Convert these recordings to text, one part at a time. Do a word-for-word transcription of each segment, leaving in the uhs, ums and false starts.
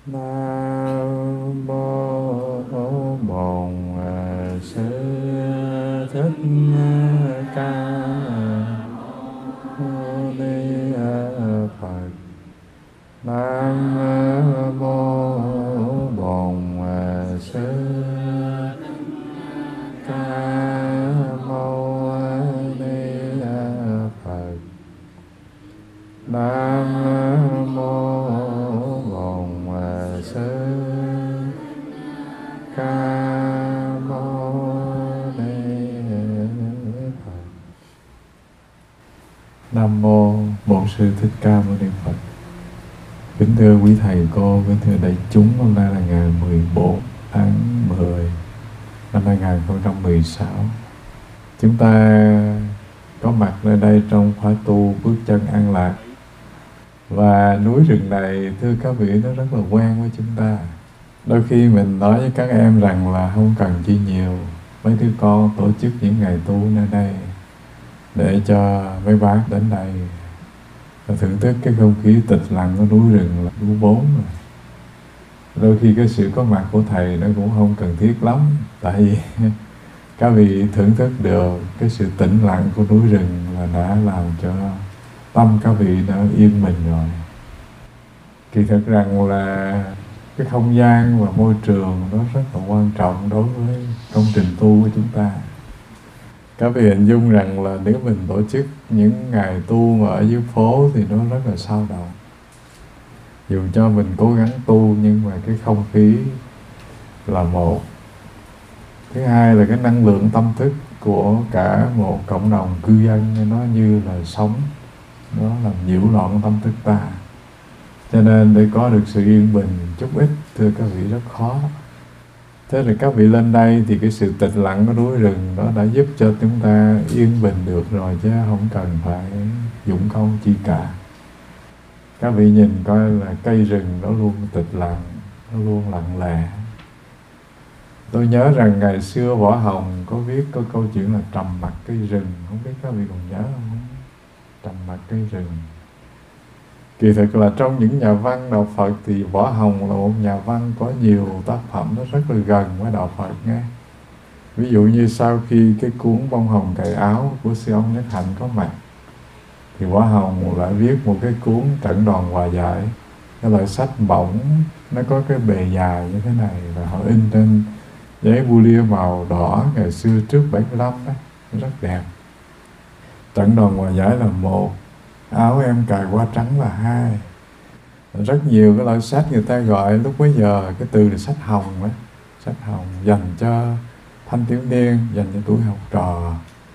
Nam mô Bổn Sư Thích Ca Mâu Ni Phật. Nam mô Bổn Sư Ca Mâu Ni Phật. Nam mô Bổn Sư Ca Mâu Ni Phật. Nam mô Bổn Sư Thích Ca Mâu Ni Phật. Kính thưa quý thầy cô, kính thưa đại chúng, hôm nay là ngày mười bốn tháng mười năm hai nghìn không trăm mười sáu. Chúng ta có mặt nơi đây trong khóa tu Bước Chân An Lạc. Và núi rừng này, thưa các vị, nó rất là quen với chúng ta. Đôi khi mình nói với các em rằng là không cần chi nhiều, mấy đứa con tổ chức những ngày tu nơi đây để cho mấy bác đến đây và thưởng thức cái không khí tịch lặng của núi rừng là đủ bốn rồi. Đôi khi cái sự có mặt của thầy nó cũng không cần thiết lắm, tại vì các vị thưởng thức được cái sự tĩnh lặng của núi rừng là đã làm cho tâm các vị đã yên bình rồi. Kỳ thực rằng là cái không gian và môi trường đó rất là quan trọng đối với công trình tu của chúng ta. Các vị hình dung rằng là nếu mình tổ chức những ngày tu mà ở dưới phố thì nó rất là sao động. Dù cho mình cố gắng tu nhưng mà cái không khí là một. Thứ hai là cái năng lượng tâm thức của cả một cộng đồng cư dân nó như là sóng, nó làm nhiễu loạn tâm thức ta. Cho nên để có được sự yên bình chút ít, thưa các vị, rất khó. Thế là các vị lên đây thì cái sự tịch lặng của núi rừng đó đã giúp cho chúng ta yên bình được rồi, chứ không cần phải dụng công chi cả. Các vị nhìn coi là cây rừng nó luôn tịch lặng, nó luôn lặng lẽ. Tôi nhớ rằng ngày xưa Võ Hồng có viết có câu chuyện là trầm mặc cây rừng, không biết các vị còn nhớ không? Trầm mặc cây rừng. Kỳ thực là trong những nhà văn đạo Phật thì Võ Hồng là một nhà văn có nhiều tác phẩm nó rất là gần với đạo Phật nghe. Ví dụ như sau khi cái cuốn Bông Hồng Cài Áo của sư ông Nhất Hạnh có mặt, thì Võ Hồng lại viết một cái cuốn Trận Đoàn Hòa Giải. Cái loại sách bổng, nó có cái bề dài như thế này, và họ in trên giấy bu lia màu đỏ ngày xưa trước bảy mươi lăm đó, rất đẹp. Trận Đoàn Hòa Giải là một, Áo Em Cài Hoa Trắng là hai. Rất nhiều cái loại sách người ta gọi lúc bấy giờ cái từ là sách hồng đó. Sách hồng dành cho thanh thiếu niên, dành cho tuổi học trò.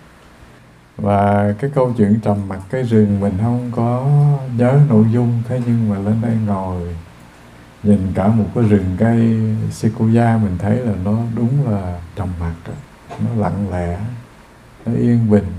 Và cái câu chuyện trầm mặc cây rừng mình không có nhớ nội dung, thế nhưng mà lên đây ngồi nhìn cả một cái rừng cây sequoia, mình thấy là nó đúng là trầm mặc đó. Nó lặng lẽ, nó yên bình.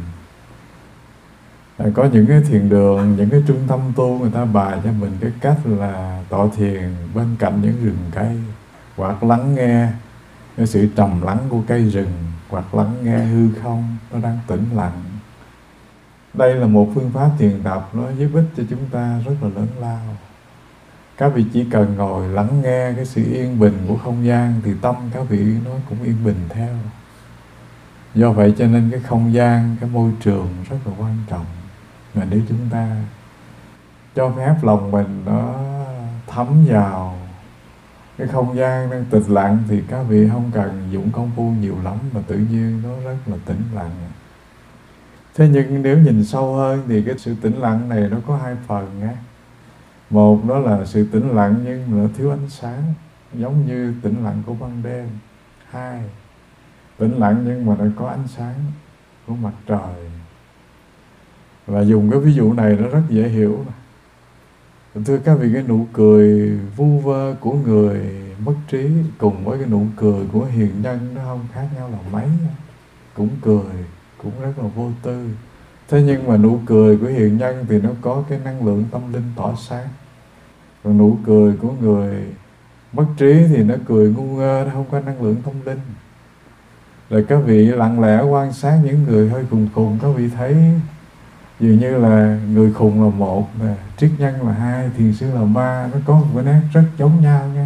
Có những cái thiền đường, những cái trung tâm tu người ta bài cho mình cái cách là tọa thiền bên cạnh những rừng cây, hoặc lắng nghe cái sự trầm lắng của cây rừng, hoặc lắng nghe hư không nó đang tĩnh lặng. Đây là một phương pháp thiền tập nó giúp ích cho chúng ta rất là lớn lao. Các vị chỉ cần ngồi lắng nghe cái sự yên bình của không gian thì tâm các vị nó cũng yên bình theo. Do vậy cho nên cái không gian, cái môi trường rất là quan trọng. Mà nếu chúng ta cho phép lòng mình nó thấm vào cái không gian đang tịch lặng thì các vị không cần dụng công phu nhiều lắm mà tự nhiên nó rất là tĩnh lặng. Thế nhưng nếu nhìn sâu hơn thì cái sự tĩnh lặng này nó có hai phần nhé. Một đó là sự tĩnh lặng nhưng nó thiếu ánh sáng, giống như tĩnh lặng của ban đêm. Hai, tĩnh lặng nhưng mà nó có ánh sáng của mặt trời. Và dùng cái ví dụ này nó rất dễ hiểu. Thưa các vị, cái nụ cười vu vơ của người mất trí cùng với cái nụ cười của hiền nhân nó không khác nhau là mấy. Cũng cười, cũng rất là vô tư. Thế nhưng mà nụ cười của hiền nhân thì nó có cái năng lượng tâm linh tỏa sáng. Còn nụ cười của người mất trí thì nó cười ngu ngơ, nó không có năng lượng tâm linh. Rồi các vị lặng lẽ quan sát những người hơi khùng khùng, các vị thấy dường như là người khùng là một, là triết nhân là hai, thiền sư là ba. Nó có một cái nét rất giống nhau nha.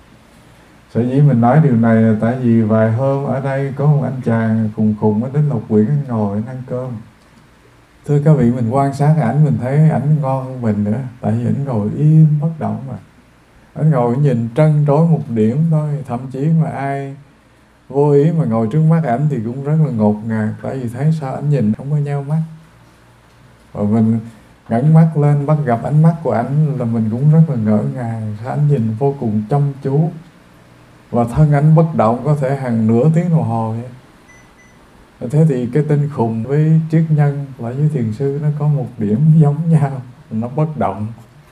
Sở dĩ mình nói điều này là tại vì vài hôm ở đây có một anh chàng khùng khùng ở đến Lộc Quyển, anh ngồi anh ăn cơm. Thưa các vị, mình quan sát ảnh mình thấy ảnh ngon hơn mình nữa, tại vì ảnh ngồi im bất động mà. Ảnh ngồi nhìn trân trối một điểm thôi, thậm chí mà ai vô ý mà ngồi trước mắt ảnh thì cũng rất là ngột ngạt, tại vì thấy sao ảnh nhìn không có nheo mắt. Và mình ngẩng mắt lên bắt gặp ánh mắt của ảnh là mình cũng rất là ngỡ ngàng, sao ảnh nhìn vô cùng chăm chú. Và thân ảnh bất động có thể hàng nửa tiếng đồng hồ vậy. Thế thì cái tên khùng với triết nhân lại với thiền sư nó có một điểm giống nhau, nó bất động.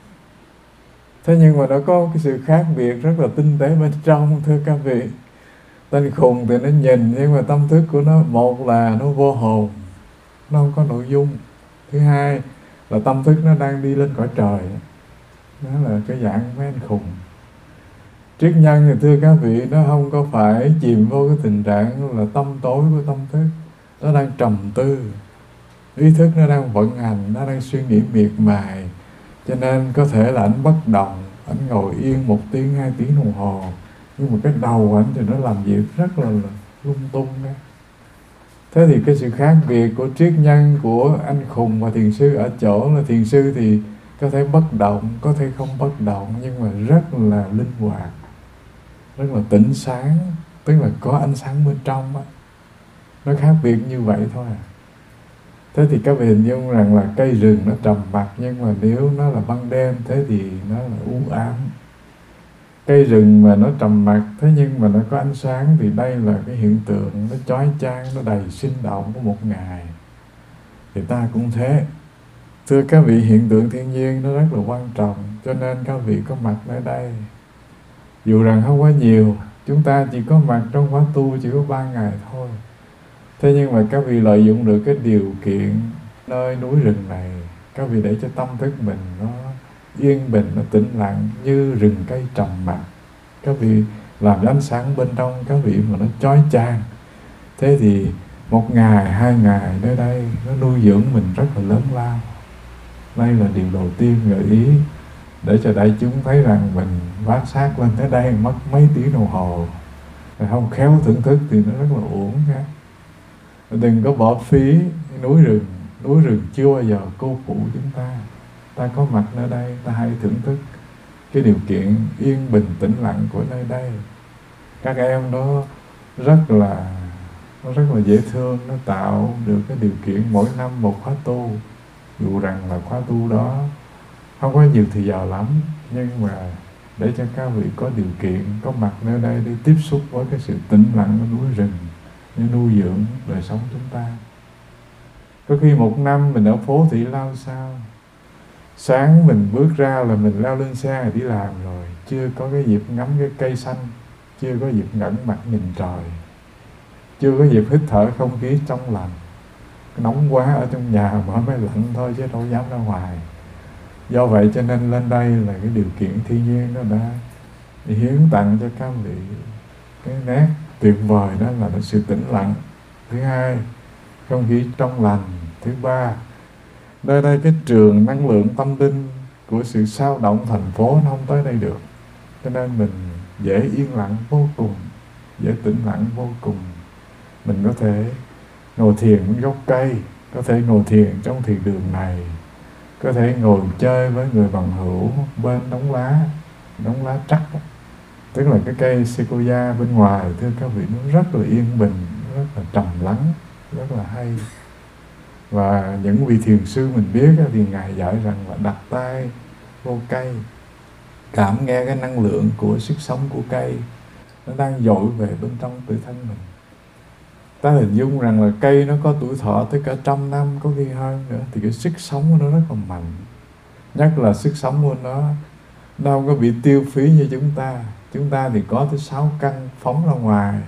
Thế nhưng mà nó có cái sự khác biệt rất là tinh tế bên trong, thưa các vị. Tên khùng thì nó nhìn, nhưng mà tâm thức của nó, một là nó vô hồn, nó không có nội dung. Thứ hai là tâm thức nó đang đi lên cõi trời. Đó là cái dạng mấy anh khùng. Triết nhân thì thưa các vị, nó không có phải chìm vô cái tình trạng là tâm tối của tâm thức. Nó đang trầm tư, ý thức nó đang vận hành, nó đang suy nghĩ miệt mài. Cho nên có thể là ảnh bất động, ảnh ngồi yên một tiếng, hai tiếng đồng hồ, nhưng mà cái đầu ảnh thì nó làm việc rất là lung tung đó. Thế thì cái sự khác biệt của triết nhân, của anh khùng và thiền sư ở chỗ là thiền sư thì có thể bất động, có thể không bất động, nhưng mà rất là linh hoạt, rất là tỉnh sáng, tức là có ánh sáng bên trong á. Nó khác biệt như vậy thôi à. Thế thì các vị hình dung rằng là cây rừng nó trầm mặc, nhưng mà nếu nó là ban đêm thế thì nó là u ám. Cây rừng mà nó trầm mặc, thế nhưng mà nó có ánh sáng, thì đây là cái hiện tượng nó chói chang, nó đầy sinh động của một ngày. Thì ta cũng thế. Thưa các vị, hiện tượng thiên nhiên nó rất là quan trọng, cho nên các vị có mặt ở đây. Dù rằng không có nhiều, chúng ta chỉ có mặt trong khóa tu chỉ có ba ngày thôi. Thế nhưng mà các vị lợi dụng được cái điều kiện nơi núi rừng này, các vị để cho tâm thức mình nó yên bình, nó tĩnh lặng như rừng cây trầm mặc. Các vị làm ánh sáng bên trong các vị mà nó chói chang. Thế thì một ngày, hai ngày nơi đây nó nuôi dưỡng mình rất là lớn lao. Đây là điều đầu tiên gợi ý để cho đại chúng thấy rằng mình vác xác lên tới đây mất mấy tiếng đồng hồ, không khéo thưởng thức thì nó rất là uổng ha. Đừng có bỏ phí núi rừng. Núi rừng chưa bao giờ cô phụ chúng ta. Ta có mặt nơi đây, ta hãy thưởng thức cái điều kiện yên bình tĩnh lặng của nơi đây. Các em nó rất là nó rất là dễ thương, nó tạo được cái điều kiện mỗi năm một khóa tu. Dù rằng là khóa tu đó không có nhiều thời giờ lắm, nhưng mà để cho các vị có điều kiện có mặt nơi đây để tiếp xúc với cái sự tĩnh lặng của núi rừng, để nuôi dưỡng đời sống chúng ta. Có khi một năm mình ở phố Thị Lao sao, sáng mình bước ra là mình leo lên xe đi làm rồi, chưa có cái dịp ngắm cái cây xanh, chưa có dịp ngẩng mặt nhìn trời, chưa có dịp hít thở không khí trong lành. Nóng quá ở trong nhà mà mới lạnh thôi chứ đâu dám ra ngoài. Do vậy cho nên lên đây là cái điều kiện thiên nhiên nó đã hiến tặng cho các vị cái nét tuyệt vời, đó là sự tĩnh lặng. Thứ hai, không khí trong lành. Thứ ba, nơi đây cái trường năng lượng tâm linh của sự sao động thành phố nó không tới đây được, cho nên mình dễ yên lặng vô cùng, dễ tĩnh lặng vô cùng. Mình có thể ngồi thiền bên gốc cây, có thể ngồi thiền trong thiền đường này, có thể ngồi chơi với người bằng hữu bên đống lá, đống lá trắc, tức là cái cây sequoia bên ngoài. Thưa các vị, nó rất là yên bình, rất là trầm lắng, rất là hay. Và những vị thiền sư mình biết thì Ngài dạy rằng là đặt tay vô cây, cảm nghe cái năng lượng của sức sống của cây, nó đang dội về bên trong tự thân mình. Ta hình dung rằng là cây nó có tuổi thọ tới cả trăm năm, có khi hơn nữa, thì cái sức sống của nó rất là mạnh. Nhất là sức sống của nó nó không có bị tiêu phí như chúng ta. Chúng ta thì có tới sáu căn phóng ra ngoài.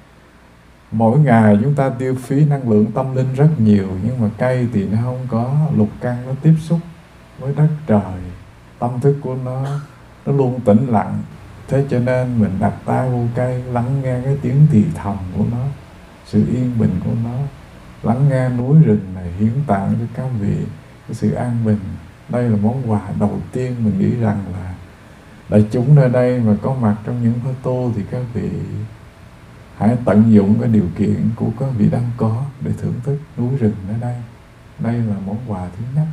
Mỗi ngày chúng ta tiêu phí năng lượng tâm linh rất nhiều, nhưng mà cây thì nó không có lục căn, nó tiếp xúc với đất trời. Tâm thức của nó nó luôn tĩnh lặng. Thế cho nên mình đặt tay vô cây, lắng nghe cái tiếng thì thầm của nó, sự yên bình của nó, lắng nghe núi rừng này hiến tặng cho các vị cái sự an bình. Đây là món quà đầu tiên mình nghĩ rằng là đại chúng nơi đây mà có mặt trong những photo thì các vị hãy tận dụng cái điều kiện của các vị đang có để thưởng thức núi rừng ở đây. Đây là món quà thứ nhất.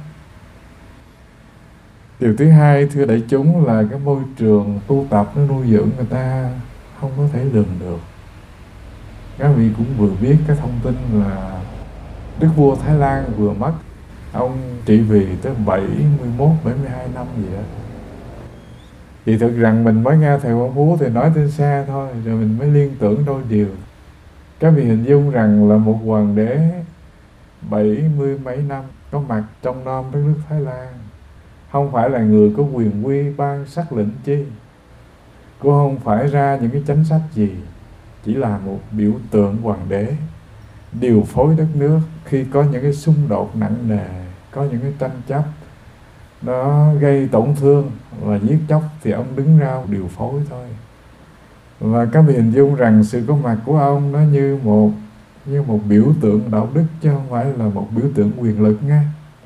Điều thứ hai, thưa đại chúng, là cái môi trường tu tập nó nuôi dưỡng người ta không có thể lường được. Các vị cũng vừa biết cái thông tin là Đức vua Thái Lan vừa mất. Ông trị vì tới bảy mươi mốt, bảy mươi hai năm gì đó. Thì thực rằng mình mới nghe Thầy Quang Phú thì nói trên xe thôi, rồi mình mới liên tưởng đôi điều. Các vị hình dung rằng là một hoàng đế bảy mươi mấy năm có mặt trong non đất nước Thái Lan, không phải là người có quyền quy ban sắc lệnh chi, cũng không phải ra những cái chính sách gì, chỉ là một biểu tượng hoàng đế điều phối đất nước khi có những cái xung đột nặng nề, có những cái tranh chấp nó gây tổn thương và giết chóc, thì ông đứng ra điều phối thôi. Và các vị hình dung rằng sự có mặt của ông nó như một như một biểu tượng đạo đức, chứ không phải là một biểu tượng quyền lực nghe.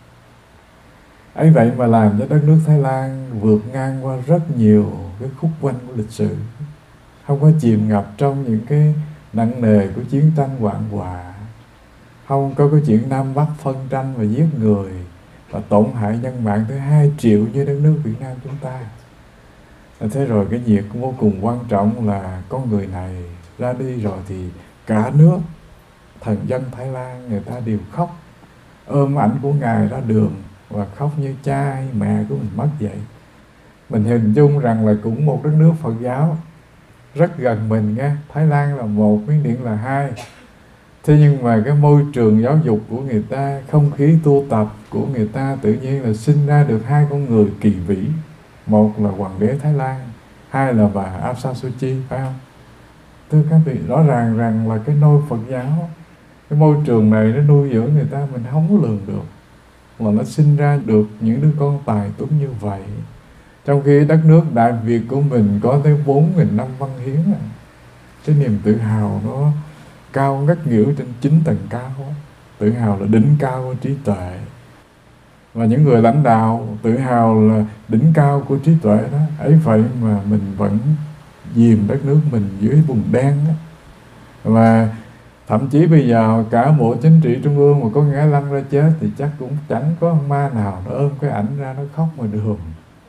Ấy vậy mà làm cho đất nước Thái Lan vượt ngang qua rất nhiều cái khúc quanh của lịch sử, không có chìm ngập trong những cái nặng nề của chiến tranh hoạn họa, không có cái chuyện Nam Bắc phân tranh và giết người và tổn hại nhân mạng tới hai triệu như đất nước Việt Nam chúng ta. Thế rồi cái việc vô cùng quan trọng là con người này ra đi rồi thì cả nước thần dân Thái Lan người ta đều khóc, ôm ảnh của Ngài ra đường và khóc như cha hay mẹ của mình mất vậy. Mình hình dung rằng là cũng một đất nước Phật giáo rất gần mình nghe. Thái Lan là một, Miến Điện là hai. Thế nhưng mà cái môi trường giáo dục của người ta, không khí tu tập của người ta tự nhiên là sinh ra được hai con người kỳ vĩ. Một là hoàng đế Thái Lan, hai là bà Aung San Suu Kyi, phải không? Thưa các vị, rõ ràng rằng là cái nôi Phật giáo, cái môi trường này nó nuôi dưỡng người ta mình không có lường được, mà nó sinh ra được những đứa con tài tuấn như vậy. Trong khi đất nước Đại Việt của mình có tới bốn nghìn năm văn hiến, cái niềm tự hào nó cao ngất nghỉu trên chín tầng cao, tự hào là đỉnh cao của trí tuệ. Và những người lãnh đạo tự hào là đỉnh cao của trí tuệ đó. Ấy vậy mà mình vẫn dìm đất nước mình dưới bùn đen đó. Và thậm chí bây giờ cả bộ chính trị trung ương mà có ngã lăn ra chết thì chắc cũng chẳng có ma nào nó ôm cái ảnh ra nó khóc ngoài đường.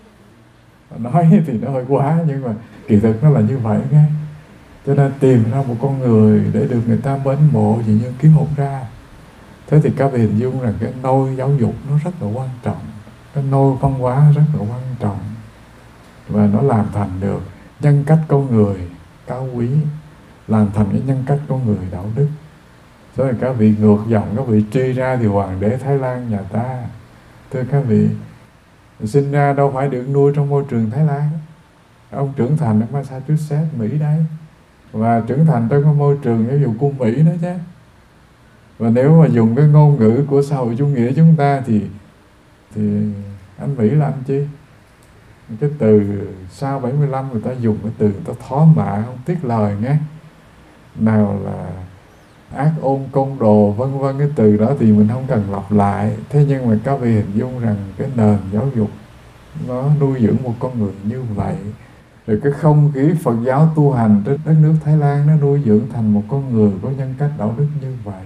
Nói thì nó hơi quá, nhưng mà kỳ thực nó là như vậy nghe. Cho nên tìm ra một con người để được người ta mến mộ thì như kiếm không ra. Thế thì các vị hình dung rằng cái nôi giáo dục nó rất là quan trọng, cái nôi văn hóa rất là quan trọng, và nó làm thành được nhân cách con người cao quý, làm thành cái nhân cách con người đạo đức.所以các vị ngược dòng, các vị truy ra thì hoàng đế Thái Lan nhà ta, thưa các vị, sinh ra đâu phải được nuôi trong môi trường Thái Lan. Ông trưởng thành ở Massachusetts, Mỹ đấy, và trưởng thành trong cái môi trường giáo dục của Mỹ đó chứ. Và nếu mà dùng cái ngôn ngữ của xã hội chủ nghĩa chúng ta thì thì anh Mỹ là anh chi? Cái từ sau bảy mươi lăm người ta dùng cái từ người ta thó mạ không tiếc lời nghe. Nào là ác ôn côn đồ vân vân, cái từ đó thì mình không cần lặp lại. Thế nhưng mà các vị hình dung rằng cái nền giáo dục nó nuôi dưỡng một con người như vậy. Rồi cái không khí Phật giáo tu hành trên đất nước Thái Lan nó nuôi dưỡng thành một con người có nhân cách đạo đức như vậy.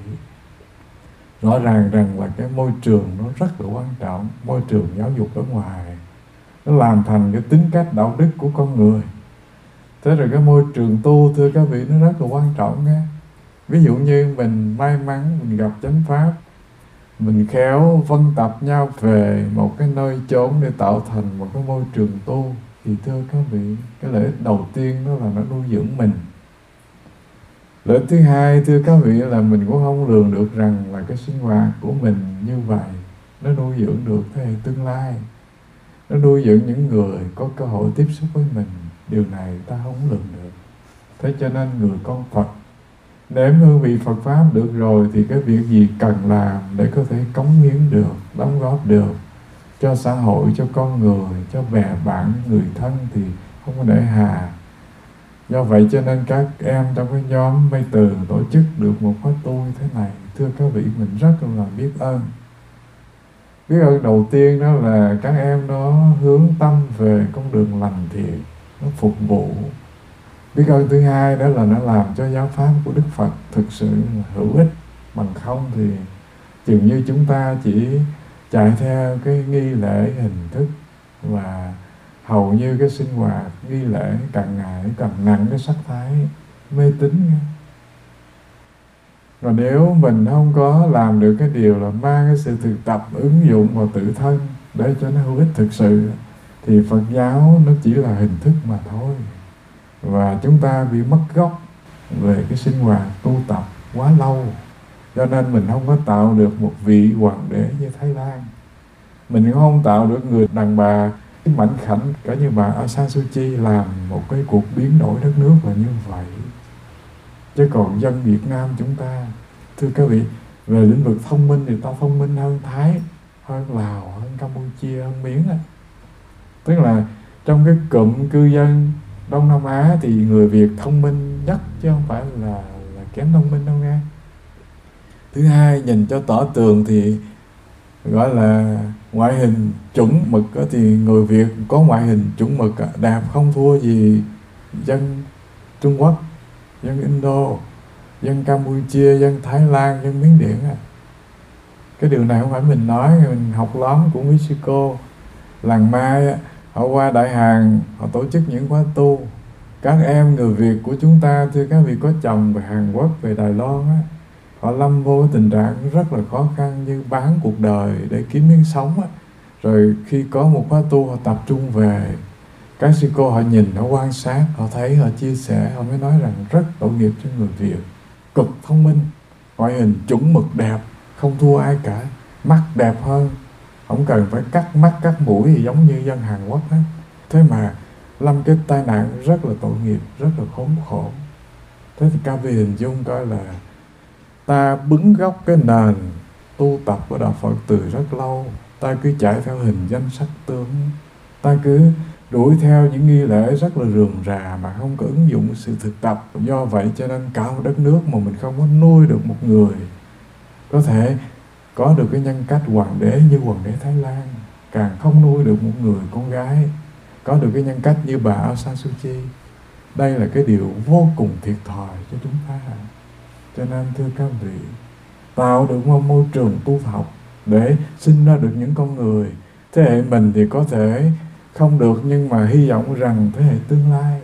Rõ ràng rằng là cái môi trường nó rất là quan trọng, môi trường giáo dục ở ngoài nó làm thành cái tính cách đạo đức của con người. Thế rồi cái môi trường tu, thưa các vị, nó rất là quan trọng nghe. Ví dụ như mình may mắn mình gặp chánh pháp, mình khéo vân tập nhau về một cái nơi chốn để tạo thành một cái môi trường tu, thì thưa các vị, cái lợi ích đầu tiên đó là nó nuôi dưỡng mình. Lợi ích thứ hai, thưa các vị, là mình cũng không lường được rằng là cái sinh hoạt của mình như vậy nó nuôi dưỡng được thế hệ tương lai, nó nuôi dưỡng những người có cơ hội tiếp xúc với mình. Điều này ta không lường được. Thế cho nên người con Phật nếm hương vị Phật Pháp được rồi thì cái việc gì cần làm để có thể cống hiến được, đóng góp được cho xã hội, cho con người, cho bè bạn, người thân thì không có để hà. Do vậy cho nên các em trong cái nhóm Mây Tường tổ chức được một khóa tu như thế này, thưa các vị, mình rất là biết ơn. Biết ơn đầu tiên đó là các em nó hướng tâm về con đường lành thiện, nó phục vụ. Biết ơn thứ hai đó là nó làm cho giáo pháp của Đức Phật thực sự hữu ích. Bằng không thì chừng như chúng ta chỉ chạy theo cái nghi lễ hình thức, và hầu như cái sinh hoạt nghi lễ càng ngày càng nặng cái sắc thái mê tín. Và nếu mình không có làm được cái điều là mang cái sự thực tập ứng dụng vào tự thân để cho nó hữu ích thực sự, thì Phật giáo nó chỉ là hình thức mà thôi. Và chúng ta bị mất gốc về cái sinh hoạt tu tập quá lâu, cho nên mình không có tạo được một vị hoàng đế như Thái Lan. Mình cũng không tạo được người đàn bà mảnh khảnh cả như bà Aung San Suu Kyi làm một cái cuộc biến đổi đất nước là như vậy. Chứ còn dân Việt Nam chúng ta, thưa các vị, về lĩnh vực thông minh thì ta thông minh hơn Thái, hơn Lào, hơn Campuchia, hơn Miến á. Tức là trong cái cụm cư dân Đông Nam Á thì người Việt thông minh nhất, chứ không phải là, là kém thông minh đâu nghe. Thứ hai, nhìn cho tỏ tường thì gọi là ngoại hình chuẩn mực thì người Việt có ngoại hình chuẩn mực đẹp không thua gì dân Trung Quốc, dân Indo, dân Campuchia, dân Thái Lan, dân Miến Điện. Cái điều này không phải mình nói, mình học lóm của Mexico. Làng Mai họ qua Đại Hàn, họ tổ chức những khóa tu. Các em người Việt của chúng ta, thưa các vị, có chồng về Hàn Quốc, về Đài Loan á, họ lâm vô tình trạng rất là khó khăn như bán cuộc đời để kiếm miếng sống á. Rồi khi có một khóa tu họ tập trung về, các sư cô họ nhìn, họ quan sát, họ thấy, họ chia sẻ, họ mới nói rằng rất tội nghiệp cho người Việt. Cực thông minh, ngoại hình chuẩn mực đẹp, không thua ai cả, mắt đẹp hơn, không cần phải cắt mắt cắt mũi gì giống như dân Hàn Quốc hết. Thế mà lâm cái tai nạn rất là tội nghiệp, rất là khốn khổ. Thế thì các vị hình dung coi là ta bứng gốc cái nền tu tập của Đạo Phật từ rất lâu. Ta cứ chạy theo hình danh sắc tướng, ta cứ đuổi theo những nghi lễ rất là rườm rà mà không có ứng dụng sự thực tập. Do vậy cho nên cả một đất nước mà mình không có nuôi được một người có thể có được cái nhân cách hoàng đế như hoàng đế Thái Lan, càng không nuôi được một người con gái có được cái nhân cách như bà Aung San Suu Kyi. Đây là cái điều vô cùng thiệt thòi cho chúng ta. Cho nên thưa các vị, tạo được một môi trường tu học để sinh ra được những con người. Thế hệ mình thì có thể không được, nhưng mà hy vọng rằng thế hệ tương lai,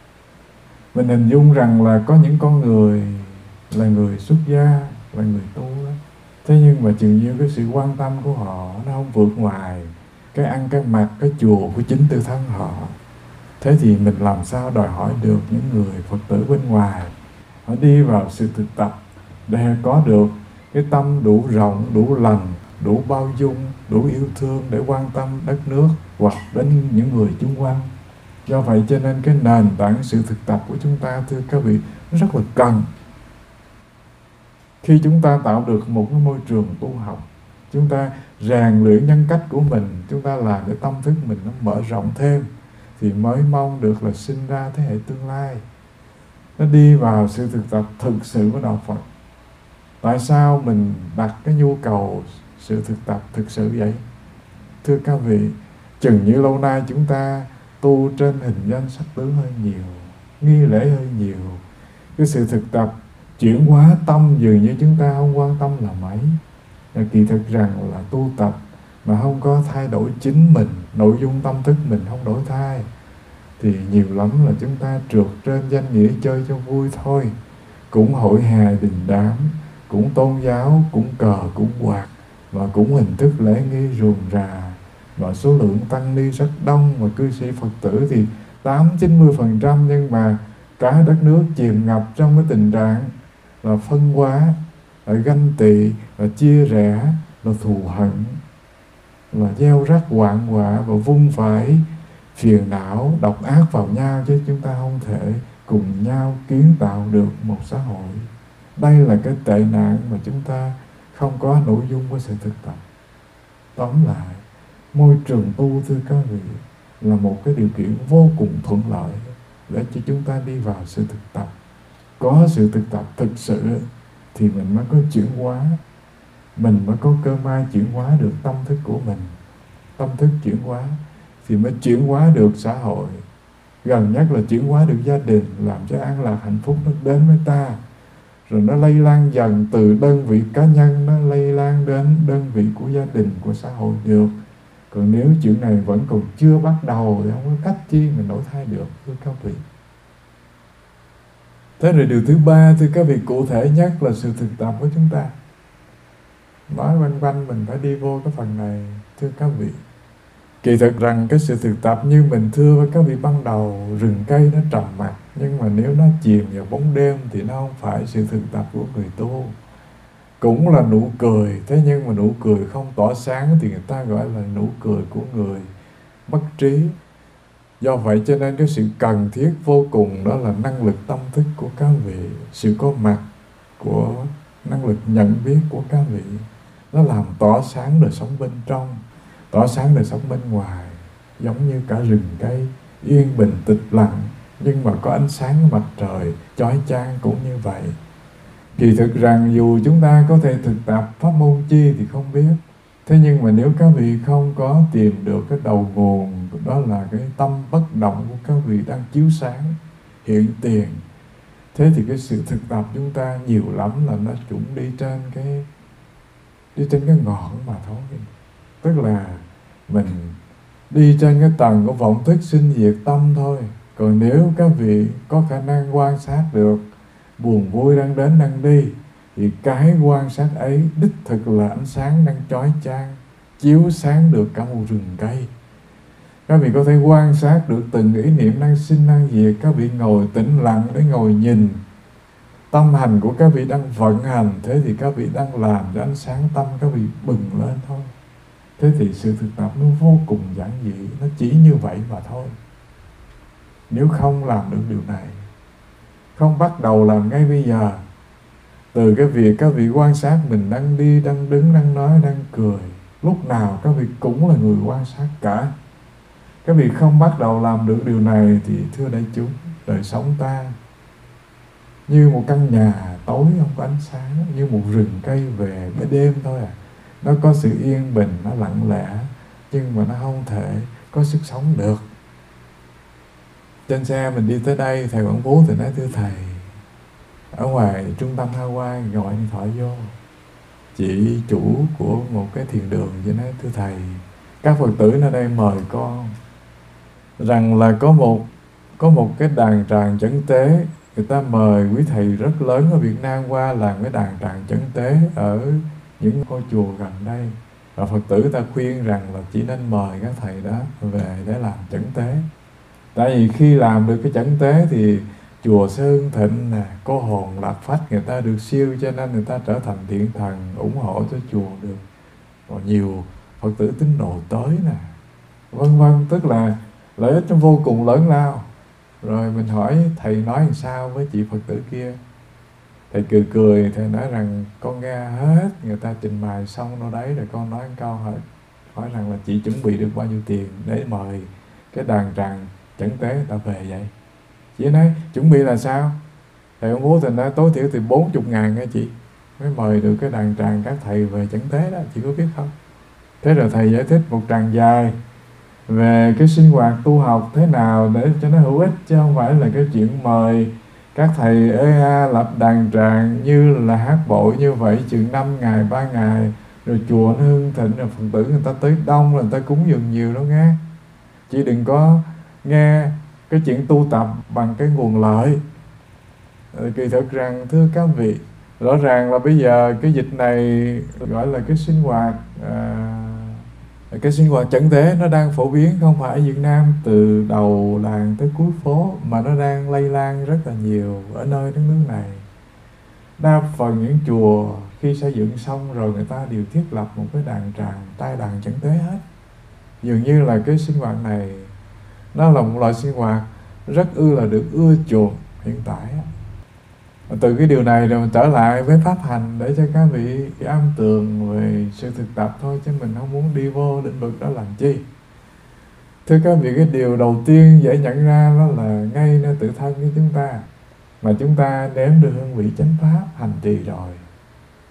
mình hình dung rằng là có những con người là người xuất gia, là người tu đó. Thế nhưng mà chừng như cái sự quan tâm của họ nó không vượt ngoài cái ăn cái mặc, cái chùa của chính tự thân họ. Thế thì mình làm sao đòi hỏi được những người Phật tử bên ngoài họ đi vào sự thực tập để có được cái tâm đủ rộng, đủ lành, đủ bao dung, đủ yêu thương để quan tâm đất nước hoặc đến những người chung quanh. Do vậy cho nên cái nền tảng sự thực tập của chúng ta, thưa các vị, rất là cần. Khi chúng ta tạo được một cái môi trường tu học, chúng ta rèn luyện nhân cách của mình, chúng ta làm để tâm thức mình nó mở rộng thêm, thì mới mong được là sinh ra thế hệ tương lai nó đi vào sự thực tập thực sự của Đạo Phật. Tại sao mình đặt cái nhu cầu sự thực tập thực sự vậy? Thưa các vị, chừng như lâu nay chúng ta tu trên hình danh sắc tướng hơi nhiều, nghi lễ hơi nhiều, cái sự thực tập chuyển hóa tâm dường như chúng ta không quan tâm là mấy. Là kỳ thực rằng là tu tập mà không có thay đổi chính mình, nội dung tâm thức mình không đổi thay, thì nhiều lắm là chúng ta trượt trên danh nghĩa chơi cho vui thôi. Cũng hội hè đình đám, cũng tôn giáo, cũng cờ, cũng quạt, và cũng hình thức lễ nghi rườm rà, và số lượng tăng ni rất đông, và cư sĩ Phật tử thì tám chín mươi phần trăm, nhưng mà cả đất nước chìm ngập trong cái tình trạng là phân hóa, là ganh tị, là chia rẽ, là thù hận, là gieo rắc hoạn họa và vung vãi phiền não, độc ác vào nhau, chứ chúng ta không thể cùng nhau kiến tạo được một xã hội. Đây là cái tệ nạn mà chúng ta không có nội dung của sự thực tập. Tóm lại, môi trường tu, thưa các vị, là một cái điều kiện vô cùng thuận lợi để cho chúng ta đi vào sự thực tập. Có sự thực tập thực sự thì mình mới có chuyển hóa. mình mới có cơ may chuyển hóa được tâm thức của mình. Tâm thức chuyển hóa thì mới chuyển hóa được xã hội, gần nhất là chuyển hóa được gia đình, làm cho an lạc hạnh phúc nó đến với ta, rồi nó lây lan dần từ đơn vị cá nhân, nó lây lan đến đơn vị của gia đình, của xã hội được. Còn nếu chuyện này vẫn còn chưa bắt đầu thì không có cách chi mình đổi thay được, thưa các vị. Thế rồi điều thứ ba, thưa các vị, cụ thể nhất là sự thực tập của chúng ta. Nói quanh quanh mình phải đi vô cái phần này, thưa các vị. Kỳ thực rằng cái sự thực tập như mình thưa với các vị ban đầu, rừng cây nó trầm mặc, nhưng mà nếu nó chìm vào bóng đêm thì nó không phải sự thực tập của người tu. Cũng là nụ cười, thế nhưng mà nụ cười không tỏa sáng thì người ta gọi là nụ cười của người mất trí. Do vậy cho nên cái sự cần thiết vô cùng đó là năng lực tâm thức của các vị, sự có mặt của năng lực nhận biết của các vị. Nó làm tỏa sáng đời sống bên trong, tỏa sáng đời sống bên ngoài, giống như cả rừng cây yên bình tịch lặng, nhưng mà có ánh sáng mặt trời chói chang cũng như vậy. Kỳ thực rằng dù chúng ta có thể thực tập pháp môn chi thì không biết, thế nhưng mà nếu các vị không có tìm được cái đầu nguồn, đó là cái tâm bất động của các vị đang chiếu sáng hiện tiền, thế thì cái sự thực tập chúng ta nhiều lắm là nó cũng đi trên cái đi trên cái ngọn mà thôi. Tức là mình đi trên cái tầng của vọng thức sinh diệt tâm thôi. Còn nếu các vị có khả năng quan sát được buồn vui đang đến đang đi, thì cái quan sát ấy đích thực là ánh sáng đang chói chang, chiếu sáng được cả một rừng cây. Các vị có thể quan sát được từng ý niệm đang sinh đang diệt. Các vị ngồi tĩnh lặng để ngồi nhìn tâm hành của các vị đang vận hành, thế thì các vị đang làm cho ánh sáng tâm các vị bừng lên thôi. Thế thì sự thực tập nó vô cùng giản dị, nó chỉ như vậy mà thôi. Nếu không làm được điều này, không bắt đầu làm ngay bây giờ, từ cái việc các vị quan sát mình đang đi, đang đứng, đang nói, đang cười, lúc nào các vị cũng là người quan sát cả. Các vị không bắt đầu làm được điều này thì thưa đại chúng, đời sống ta như một căn nhà tối không có ánh sáng, như một rừng cây về cái đêm thôi à. Nó có sự yên bình, nó lặng lẽ, nhưng mà nó không thể có sức sống được. Trên xe mình đi tới đây, thầy Quảng Phú thì nói thưa thầy, ở ngoài trung tâm Hawaii gọi điện thoại vô, chị chủ của một cái thiền đường chị nói thưa thầy, các Phật tử ở đây mời con rằng là có một có một cái đàn tràng chẩn tế, người ta mời quý thầy rất lớn ở Việt Nam qua làm cái đàn tràng chẩn tế ở những ngôi chùa gần đây, và Phật tử ta khuyên rằng là chỉ nên mời các thầy đó về để làm chẩn tế. Tại vì khi làm được cái chẩn tế thì chùa sẽ hưng thịnh nè, cô hồn lạc phách người ta được siêu, cho nên người ta trở thành thiện thần, ủng hộ cho chùa được, còn nhiều Phật tử tín đồ tới nè, vân vân. Tức là lợi ích nó vô cùng lớn lao. Rồi mình hỏi thầy nói làm sao với chị Phật tử kia, thầy cười cười, thầy nói rằng con nghe hết người ta trình bày xong đâu đấy, rồi con nói một câu hỏi, hỏi rằng là chị chuẩn bị được bao nhiêu tiền để mời cái đàn tràng chẩn tế người ta về vậy. Chị nói chuẩn bị là sao? Thầy ông bố thầy nói tối thiểu thì bốn mươi ngàn nghe chị, mới mời được cái đàn tràng các thầy về chẩn tế đó, chị có biết không? Thế rồi thầy giải thích một tràng dài về cái sinh hoạt tu học thế nào để cho nó hữu ích, chứ không phải là cái chuyện mời các thầy ê a lập đàn tràng như là hát bội như vậy chừng năm ngày, ba ngày, rồi chùa nó hưng thịnh, rồi Phật tử người ta tới đông, rồi người ta cúng dường nhiều đó nghe. Chị đừng có nghe cái chuyện tu tập bằng cái nguồn lợi. Kỳ thực rằng thưa các vị, rõ ràng là bây giờ cái dịch này gọi là cái sinh hoạt à, cái sinh hoạt chẩn tế nó đang phổ biến không phải ở Việt Nam từ đầu làng tới cuối phố, mà nó đang lây lan rất là nhiều ở nơi đất nước này. Đa phần những chùa khi xây dựng xong rồi người ta đều thiết lập một cái đàn tràng, tai đàn chẩn tế hết. Dường như là cái sinh hoạt này nó là một loại sinh hoạt rất ư là được ưa chuộng hiện tại. Từ cái điều này rồi mình trở lại với pháp hành để cho các vị âm tường về sự thực tập thôi, chứ mình không muốn đi vô lĩnh vực đó làm chi. Thưa các vị, cái điều đầu tiên dễ nhận ra đó là ngay nơi tự thân của chúng ta, mà chúng ta nếm được hương vị chánh pháp hành trì rồi,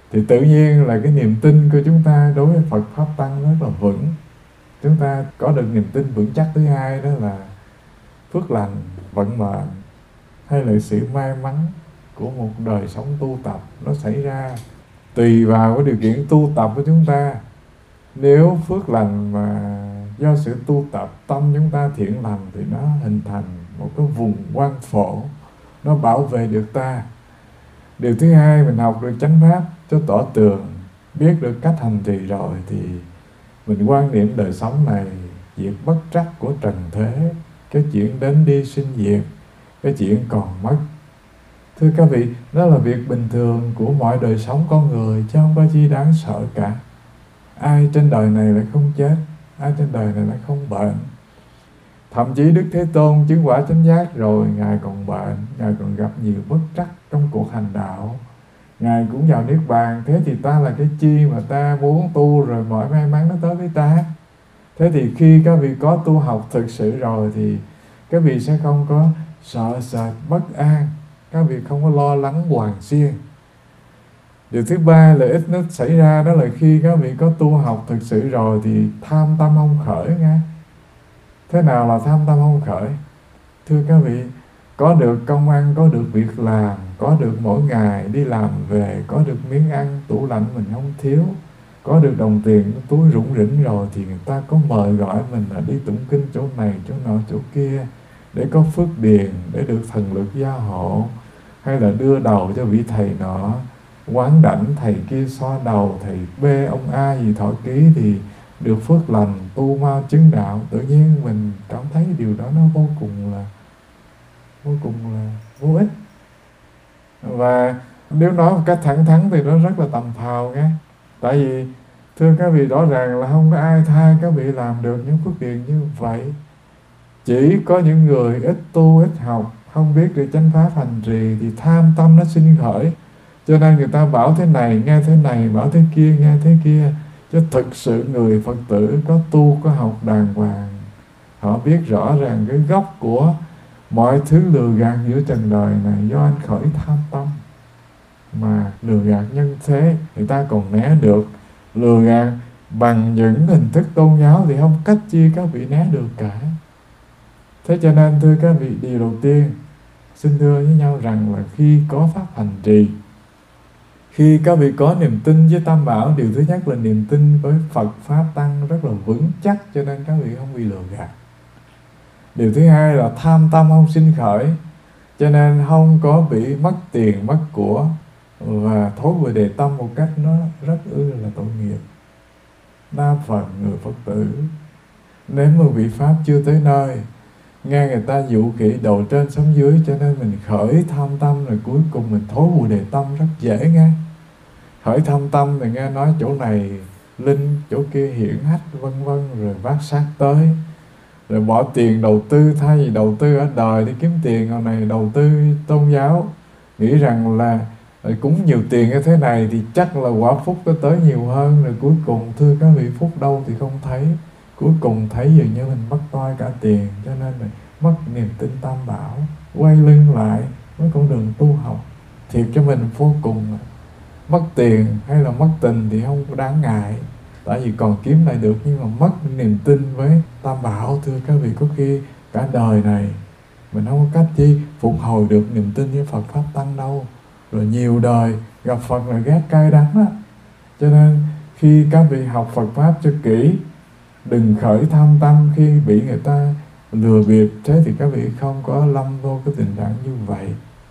thì tự nhiên là cái niềm tin của chúng ta đối với Phật Pháp Tăng rất là vững. Chúng ta có được niềm tin vững chắc. Thứ hai đó là phước lành, vận mệnh hay là sự may mắn của một đời sống tu tập nó xảy ra tùy vào cái điều kiện tu tập của chúng ta. Nếu phước lành mà do sự tu tập, tâm chúng ta thiện lành thì nó hình thành một cái vùng quang phổ, nó bảo vệ được ta. Điều thứ hai, mình học được chánh pháp cho tỏ tường, biết được cách hành trì rồi thì mình quan niệm đời sống này việc bất trắc của trần thế, cái chuyện đến đi sinh diệt, cái chuyện còn mất. Thưa các vị, đó là việc bình thường của mọi đời sống con người, chứ không có gì đáng sợ cả. Ai trên đời này lại không chết, ai trên đời này lại không bệnh. Thậm chí Đức Thế Tôn chứng quả chánh giác rồi, Ngài còn bệnh, Ngài còn gặp nhiều bất trắc trong cuộc hành đạo. Ngài cũng vào Niết Bàn. Thế thì ta là cái chi mà ta muốn tu rồi mọi may mắn nó tới với ta? Thế thì khi các vị có tu học thực sự rồi thì các vị sẽ không có sợ sệt bất an, các vị không có lo lắng hoàn xiên. Điều thứ ba, lợi ích nó xảy ra đó là khi các vị có tu học thực sự rồi thì tham tâm không khởi nghe. Thế nào là tham tâm không khởi? Thưa các vị, có được công ăn, có được việc làm, có được mỗi ngày đi làm về, có được miếng ăn, tủ lạnh mình không thiếu, có được đồng tiền túi rủng rỉnh rồi thì người ta có mời gọi mình là đi tụng kinh chỗ này, chỗ nọ, chỗ kia để có phước điền, để được thần lực gia hộ, hay là đưa đầu cho vị thầy nọ, quán đảnh thầy kia xoa đầu, thầy bê ông A gì thọ ký thì được phước lành, tu mau chứng đạo. Tự nhiên mình cảm thấy điều đó nó vô cùng là vô cùng là vô ích. Và nếu nói một cách thẳng thắn thì nó rất là tầm phào nghe. Tại vì thưa các vị, rõ ràng là không có ai tha các vị làm được những phước điền như vậy. Chỉ có những người ít tu, ít học, không biết được chánh pháp hành trì thì tham tâm nó sinh khởi. Cho nên người ta bảo thế này, nghe thế này, bảo thế kia, nghe thế kia. Chứ thực sự người Phật tử có tu, có học đàng hoàng, họ biết rõ ràng cái gốc của mọi thứ lừa gạt giữa trần đời này do anh khởi tham tâm. Mà lừa gạt nhân thế người ta còn né được, lừa gạt bằng những hình thức tôn giáo thì không cách chi các vị né được cả. Thế cho nên thưa các vị, điều đầu tiên xin thưa với nhau rằng là khi có pháp hành trì, khi các vị có niềm tin với Tam Bảo, điều thứ nhất là niềm tin với Phật Pháp Tăng rất là vững chắc, cho nên các vị không bị lừa gạt. Điều thứ hai là tham tâm không sinh khởi, cho nên không có bị mất tiền, mất của và thối về đề tâm một cách nó rất ư là tội nghiệp. Đa phần người Phật tử nếu mà vị Pháp chưa tới nơi, nghe người ta dụ khỉ đầu trên sống dưới, cho nên mình khởi tham tâm rồi cuối cùng mình thối bùi đề tâm rất dễ nghe. Khởi tham tâm thì nghe nói chỗ này linh, chỗ kia hiển hách vân vân, rồi vác xác tới, rồi bỏ tiền đầu tư, thay vì đầu tư ở đời để kiếm tiền, còn này đầu tư tôn giáo, nghĩ rằng là cúng nhiều tiền như thế này thì chắc là quả phúc nó tới nhiều hơn, rồi cuối cùng thưa các vị, phúc đâu thì không thấy, cuối cùng thấy dường như mình mất toi cả tiền, cho nên là mất niềm tin Tam Bảo, quay lưng lại với con đường tu học. Thiệt cho mình vô cùng, mất tiền hay là mất tình thì không có đáng ngại, tại vì còn kiếm lại được, nhưng mà mất niềm tin với Tam Bảo, thưa các vị, có khi cả đời này mình không có cách chi phục hồi được niềm tin với Phật Pháp Tăng đâu. Rồi nhiều đời gặp Phật là ghét cay đắng á. Cho nên khi các vị học Phật Pháp cho kỹ, đừng khởi tham tâm khi bị người ta lừa bịp, thế thì các vị không có lâm vô cái tình trạng như vậy.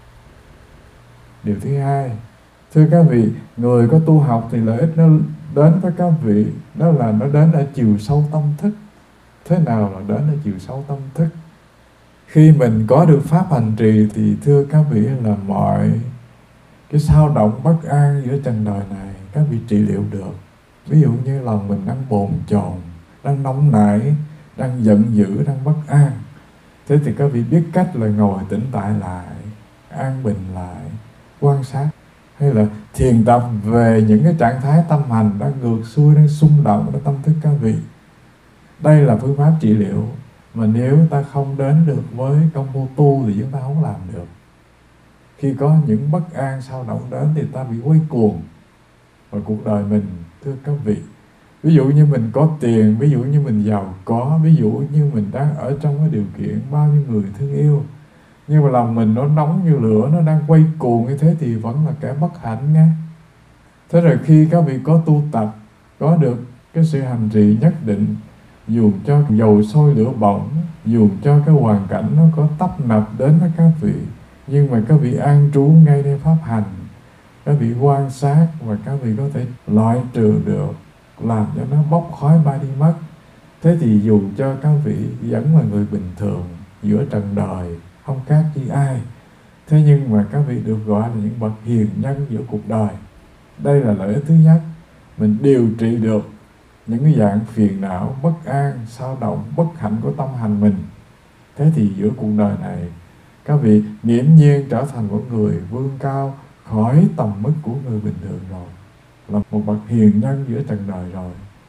Điều thứ hai, thưa các vị, người có tu học thì lợi ích nó đến với các vị, đó là nó đến ở chiều sâu tâm thức. Thế nào là đến ở chiều sâu tâm thức? Khi mình có được pháp hành trì thì thưa các vị là mọi cái sao động bất an giữa trần đời này các vị trị liệu được. Ví dụ như lòng mình đang bồn chồn, đang nóng nảy, đang giận dữ, đang bất an, thế thì các vị biết cách là ngồi tĩnh tại lại, an bình lại, quan sát, hay là thiền tập về những cái trạng thái tâm hành đang ngược xuôi, đang xung động ở tâm thức các vị. Đây là phương pháp trị liệu mà nếu ta không đến được với công phu tu thì chúng ta không làm được. Khi có những bất an sao động đến thì ta bị quay cuồng, vào cuộc đời mình, thưa các vị. Ví dụ như mình có tiền, ví dụ như mình giàu có, ví dụ như mình đang ở trong cái điều kiện bao nhiêu người thương yêu, nhưng mà lòng mình nó nóng như lửa, nó đang quay cuồng như thế thì vẫn là kẻ bất hạnh nha. Thế rồi khi các vị có tu tập, có được cái sự hành trì nhất định, dù cho dầu sôi lửa bỏng, dù cho cái hoàn cảnh nó có tấp nập đến với các vị, nhưng mà các vị an trú ngayในpháp hành, các vị quan sát và các vị có thể loại trừ được, làm cho nó bốc khói bay đi mất. Thế thì dù cho các vị vẫn là người bình thường giữa trần đời, không khác gì ai, thế nhưng mà các vị được gọi là những bậc hiền nhân giữa cuộc đời. Đây là lợi ích thứ nhất. Mình điều trị được những cái dạng phiền não, bất an, sao động, bất hạnh của tâm hành mình. Thế thì giữa cuộc đời này, các vị nghiễm nhiên trở thành một người vươn cao khỏi tầm mức của người bình thường rồi, là một bậc hiền nhân giữa trần đời rồi.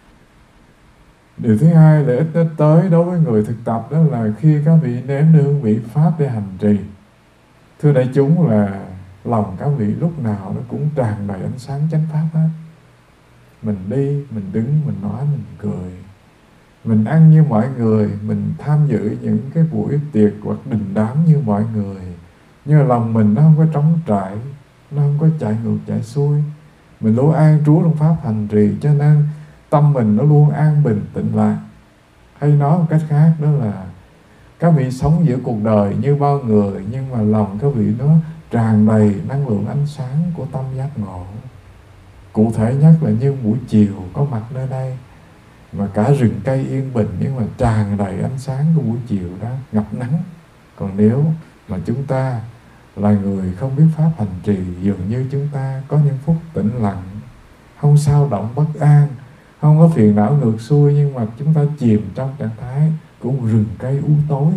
Điều thứ hai, lợi ích nó tới đối với người thực tập, đó là khi các vị nếm được hương vị pháp để hành trì. Thưa đại chúng, là lòng các vị lúc nào nó cũng tràn đầy ánh sáng chánh pháp hết. Mình đi, mình đứng, mình nói, mình cười, mình ăn như mọi người, mình tham dự những cái buổi tiệc hoặc đình đám như mọi người, nhưng mà lòng mình nó không có trống trải, nó không có chạy ngược chạy xuôi. Mình luôn an trú trong pháp hành trì, cho nên tâm mình nó luôn an bình tịnh lạc. Hay nói một cách khác, đó là các vị sống giữa cuộc đời như bao người, nhưng mà lòng các vị nó tràn đầy năng lượng ánh sáng của tâm giác ngộ. Cụ thể nhất là như buổi chiều có mặt nơi đây, mà cả rừng cây yên bình, nhưng mà tràn đầy ánh sáng của buổi chiều đó, ngập nắng. Còn nếu mà chúng ta là người không biết pháp hành trì, dường như chúng ta có những phút tĩnh lặng, không sao động bất an, không có phiền não ngược xuôi, nhưng mà chúng ta chìm trong trạng thái của một rừng cây u tối.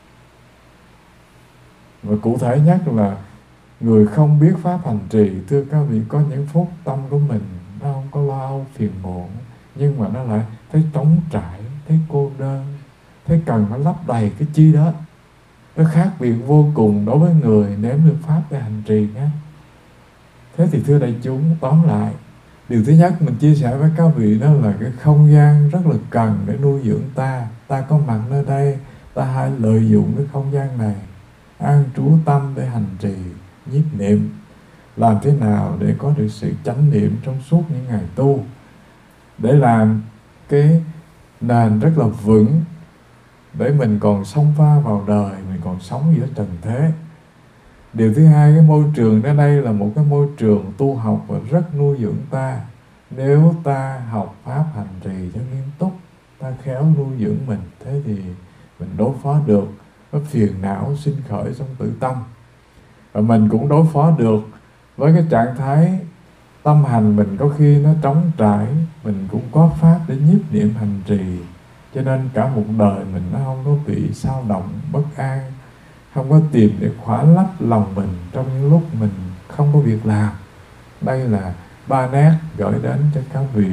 Và cụ thể nhất là người không biết pháp hành trì, thưa các vị, có những phút tâm của mình nó không có lo âu phiền muộn, nhưng mà nó lại thấy trống trải, thấy cô đơn, thấy cần phải lấp đầy cái chi đó. Nó khác biệt vô cùng đối với người nếm được pháp để hành trì nhé. Thế thì thưa đại chúng, tóm lại, điều thứ nhất mình chia sẻ với các vị đó là cái không gian rất là cần để nuôi dưỡng ta. Ta có mặt nơi đây, ta hãy lợi dụng cái không gian này, an trú tâm để hành trì, nhiếp niệm. Làm thế nào để có được sự chánh niệm trong suốt những ngày tu, để làm cái nền rất là vững, để mình còn xông pha vào đời, mình còn sống giữa trần thế. Điều thứ hai, cái môi trường ở đây là một cái môi trường tu học và rất nuôi dưỡng ta. Nếu ta học pháp hành trì cho nghiêm túc, ta khéo nuôi dưỡng mình, thế thì mình đối phó được với phiền não sinh khởi trong tự tâm. Và mình cũng đối phó được với cái trạng thái tâm hành mình có khi nó trống trải, mình cũng có pháp để nhiếp niệm hành trì. Cho nên cả một đời mình nó không có bị sao động, bất an, không có tìm để khỏa lấp lòng mình trong những lúc mình không có việc làm. Đây là ba nét gửi đến cho các vị,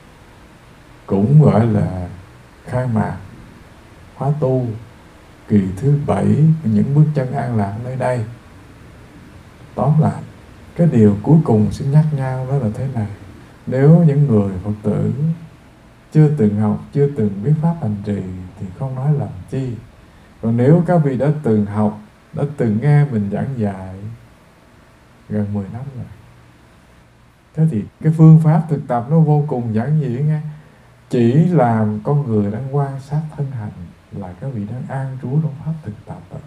cũng gọi là khai mạc khóa tu kỳ thứ bảy, những bước chân an lạc nơi đây. Tóm lại, cái điều cuối cùng xin nhắc nhau đó là thế này: nếu những người Phật tử chưa từng học, chưa từng biết pháp hành trì thì không nói làm chi. Còn nếu các vị đã từng học, đã từng nghe mình giảng dạy gần mười năm rồi, thế thì cái phương pháp thực tập nó vô cùng giản dị nghe. Chỉ làm con người đang quan sát thân hành là các vị đang an trú trong pháp thực tập đó.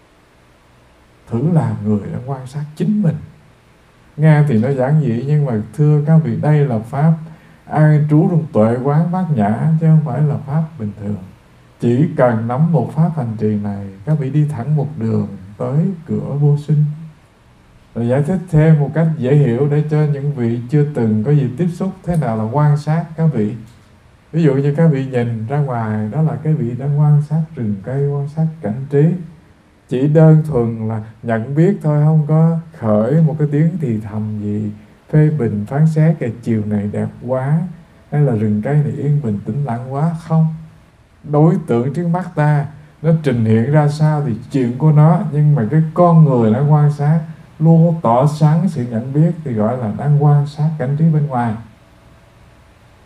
Thử làm người đang quan sát chính mình. Nghe thì nó giản dị, nhưng mà thưa các vị, đây là pháp an trú trong tuệ quán bát nhã, chứ không phải là pháp bình thường. Chỉ cần nắm một pháp hành trì này, các vị đi thẳng một đường tới cửa vô sinh. Rồi giải thích thêm một cách dễ hiểu để cho những vị chưa từng có gì tiếp xúc thế nào là quan sát các vị. Ví dụ như các vị nhìn ra ngoài, đó là cái vị đang quan sát rừng cây, quan sát cảnh trí. Chỉ đơn thuần là nhận biết thôi, không có khởi một cái tiếng thì thầm gì, phê bình phán xét cái chiều này đẹp quá, hay là rừng cây này yên bình tĩnh lặng quá. Không. Đối tượng trước mắt ta nó trình hiện ra sao thì chuyện của nó, nhưng mà cái con người đang quan sát luôn tỏ sáng sự nhận biết thì gọi là đang quan sát cảnh trí bên ngoài.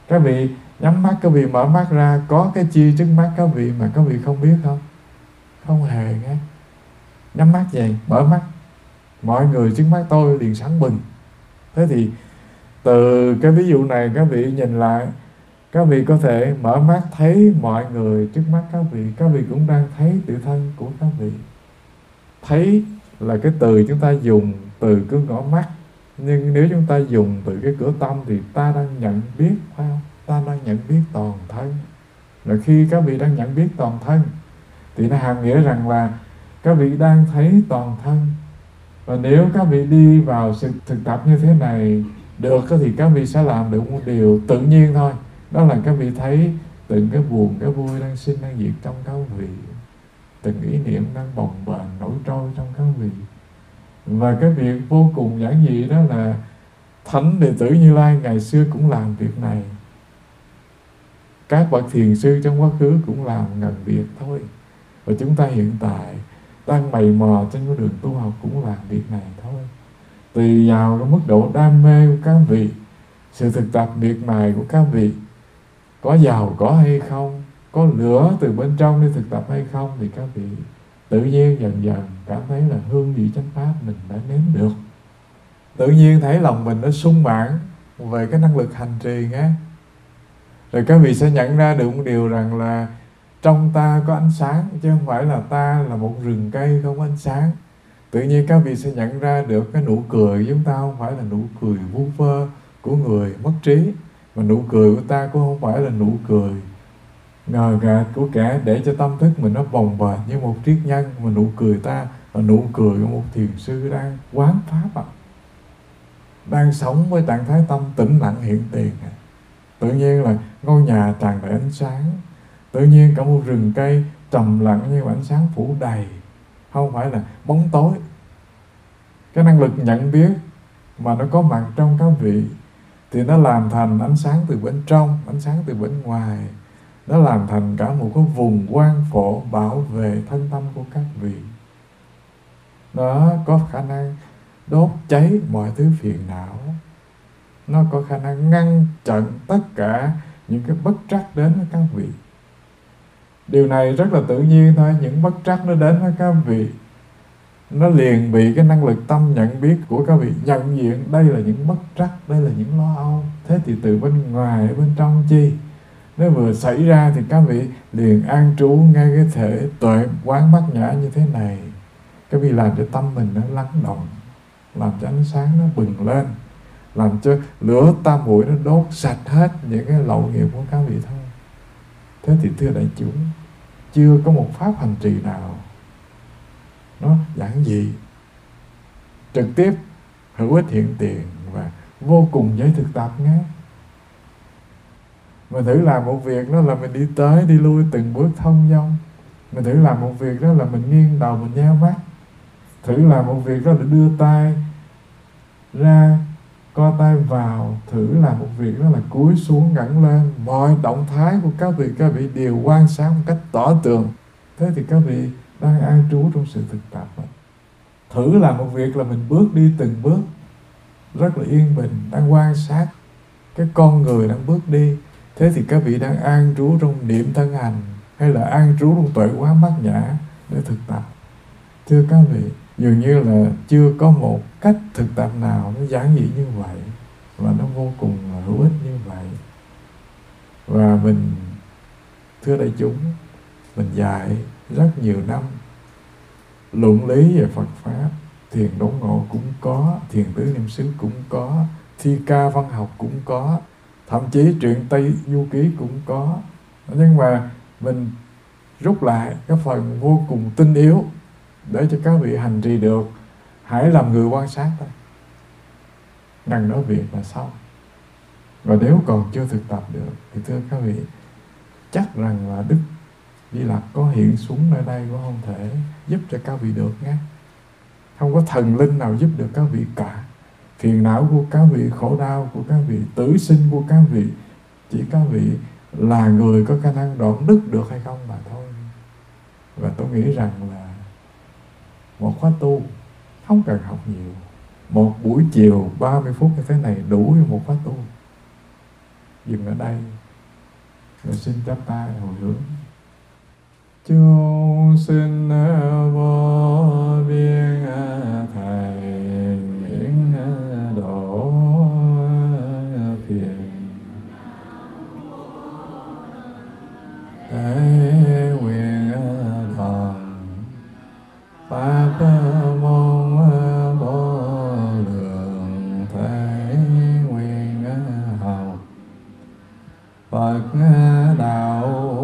Các vị nhắm mắt, các vị mở mắt ra, có cái chi trước mắt các vị mà các vị không biết không? Không hề nghe. Nhắm mắt vậy, mở mắt, mọi người trước mắt tôi liền sáng bừng. Thế thì từ cái ví dụ này các vị nhìn lại, các vị có thể mở mắt thấy mọi người trước mắt các vị. Các vị cũng đang thấy tự thân của các vị. Thấy là cái từ chúng ta dùng từ cứ ngõ mắt, nhưng nếu chúng ta dùng từ cái cửa tâm thì ta đang nhận biết, phải không? Ta đang nhận biết toàn thân. Là khi các vị đang nhận biết toàn thân thì nó hàm nghĩa rằng là các vị đang thấy toàn thân. Và nếu các vị đi vào sự thực tập như thế này được thì các vị sẽ làm được một điều tự nhiên thôi. Đó là các vị thấy từng cái buồn, cái vui đang sinh, đang diệt trong các vị. Từng ý niệm đang bồng bềnh, nổi trôi trong các vị. Và cái việc vô cùng giản dị đó là Thánh Đệ tử Như Lai ngày xưa cũng làm việc này. Các bậc thiền sư trong quá khứ cũng làm ngần việc thôi. Và chúng ta hiện tại đang mày mò trên con đường tu học cũng làm việc này thôi. Tùy vào cái mức độ đam mê của các vị, sự thực tập miệt mài của các vị có giàu có hay không, có lửa từ bên trong đi thực tập hay không, thì các vị tự nhiên dần dần cảm thấy là hương vị chánh pháp mình đã nếm được. Tự nhiên thấy lòng mình nó sung mãn về cái năng lực hành trì nghe. Rồi các vị sẽ nhận ra được một điều rằng là trong ta có ánh sáng, chứ không phải là ta là một rừng cây không có ánh sáng. Tự nhiên các vị sẽ nhận ra được cái nụ cười của chúng ta không phải là nụ cười vu vơ của người mất trí, mà nụ cười của ta cũng không phải là nụ cười ngờ gạt của kẻ để cho tâm thức mình nó bồng bềnh như một triết nhân, mà nụ cười ta là nụ cười của một thiền sư đang quán pháp à, đang sống với trạng thái tâm tĩnh lặng hiện tiền. Tự nhiên là ngôi nhà tràn đầy ánh sáng, tự nhiên cả một rừng cây trầm lặng như ánh sáng phủ đầy, không phải là bóng tối. Cái năng lực nhận biết mà nó có mặt trong các vị thì nó làm thành ánh sáng từ bên trong, ánh sáng từ bên ngoài. Nó làm thành cả một cái vùng quang phổ bảo vệ thân tâm của các vị. Nó có khả năng đốt cháy mọi thứ phiền não. Nó có khả năng ngăn chặn tất cả những cái bất trắc đến với các vị. Điều này rất là tự nhiên thôi. Những bất trắc nó đến với các vị, nó liền bị cái năng lực tâm nhận biết của các vị nhận diện đây là những bất trắc, đây là những lo âu. Thế thì từ bên ngoài bên trong chi, nếu vừa xảy ra thì các vị liền an trú ngay cái thể tuệ quán bát nhã như thế này. Các vị làm cho tâm mình nó lắng động, làm cho ánh sáng nó bừng lên, làm cho lửa tam muội nó đốt sạch hết những cái lậu nghiệp của các vị thôi. Thế thì thưa đại chúng, chưa có một pháp hành trì nào nó giản dị, trực tiếp, hữu ích hiện tiền và vô cùng dễ thực tập nghe. Mình thử làm một việc đó là mình đi tới đi lui từng bước thông dong. Mình thử làm một việc đó là mình nghiêng đầu, mình nheo mắt. Thử làm một việc đó là đưa tay ra, co tay vào. Thử làm một việc đó là cúi xuống ngẩng lên. Mọi động thái của các vị, các vị đều quan sát một cách tỏ tường. Thế thì các vị đang an trú trong sự thực tập. Thử làm một việc là mình bước đi từng bước rất là yên bình, đang quan sát cái con người đang bước đi. Thế thì các vị đang an trú trong niệm thân hành, hay là an trú trong tuệ quán bát nhã để thực tập. Thưa các vị, dường như là chưa có một cách thực tập nào nó giản dị như vậy và nó vô cùng hữu ích như vậy. Và mình, thưa đại chúng, mình dạy rất nhiều năm luận lý về Phật Pháp, thiền đốn ngộ cũng có, thiền tứ niệm xứ cũng có, thi ca văn học cũng có, thậm chí truyện Tây Du Ký cũng có. Nhưng mà mình rút lại cái phần vô cùng tinh yếu để cho các vị hành trì được. Hãy làm người quan sát thôi, ngần nói việc là xong. Và nếu còn chưa thực tập được thì thưa các vị, chắc rằng là Đức Di Lặc có hiện xuống nơi đây cũng không thể giúp cho các vị được nhé. Không có thần linh nào giúp được các vị cả. Phiền não của các vị, khổ đau của các vị, tử sinh của các vị, chỉ các vị là người có khả năng đoạn đứt được hay không mà thôi. Và tôi nghĩ rằng là một khóa tu không cần học nhiều. Một buổi chiều ba mươi phút như thế này đủ cho một khóa tu. dừng ở đây. Rồi xin chắp tay hồi hướng. Chúng sinh vô biên thầy nguyện độ phiền tế nguyện thần pháp môn vô lượng thế nguyện học Phật đạo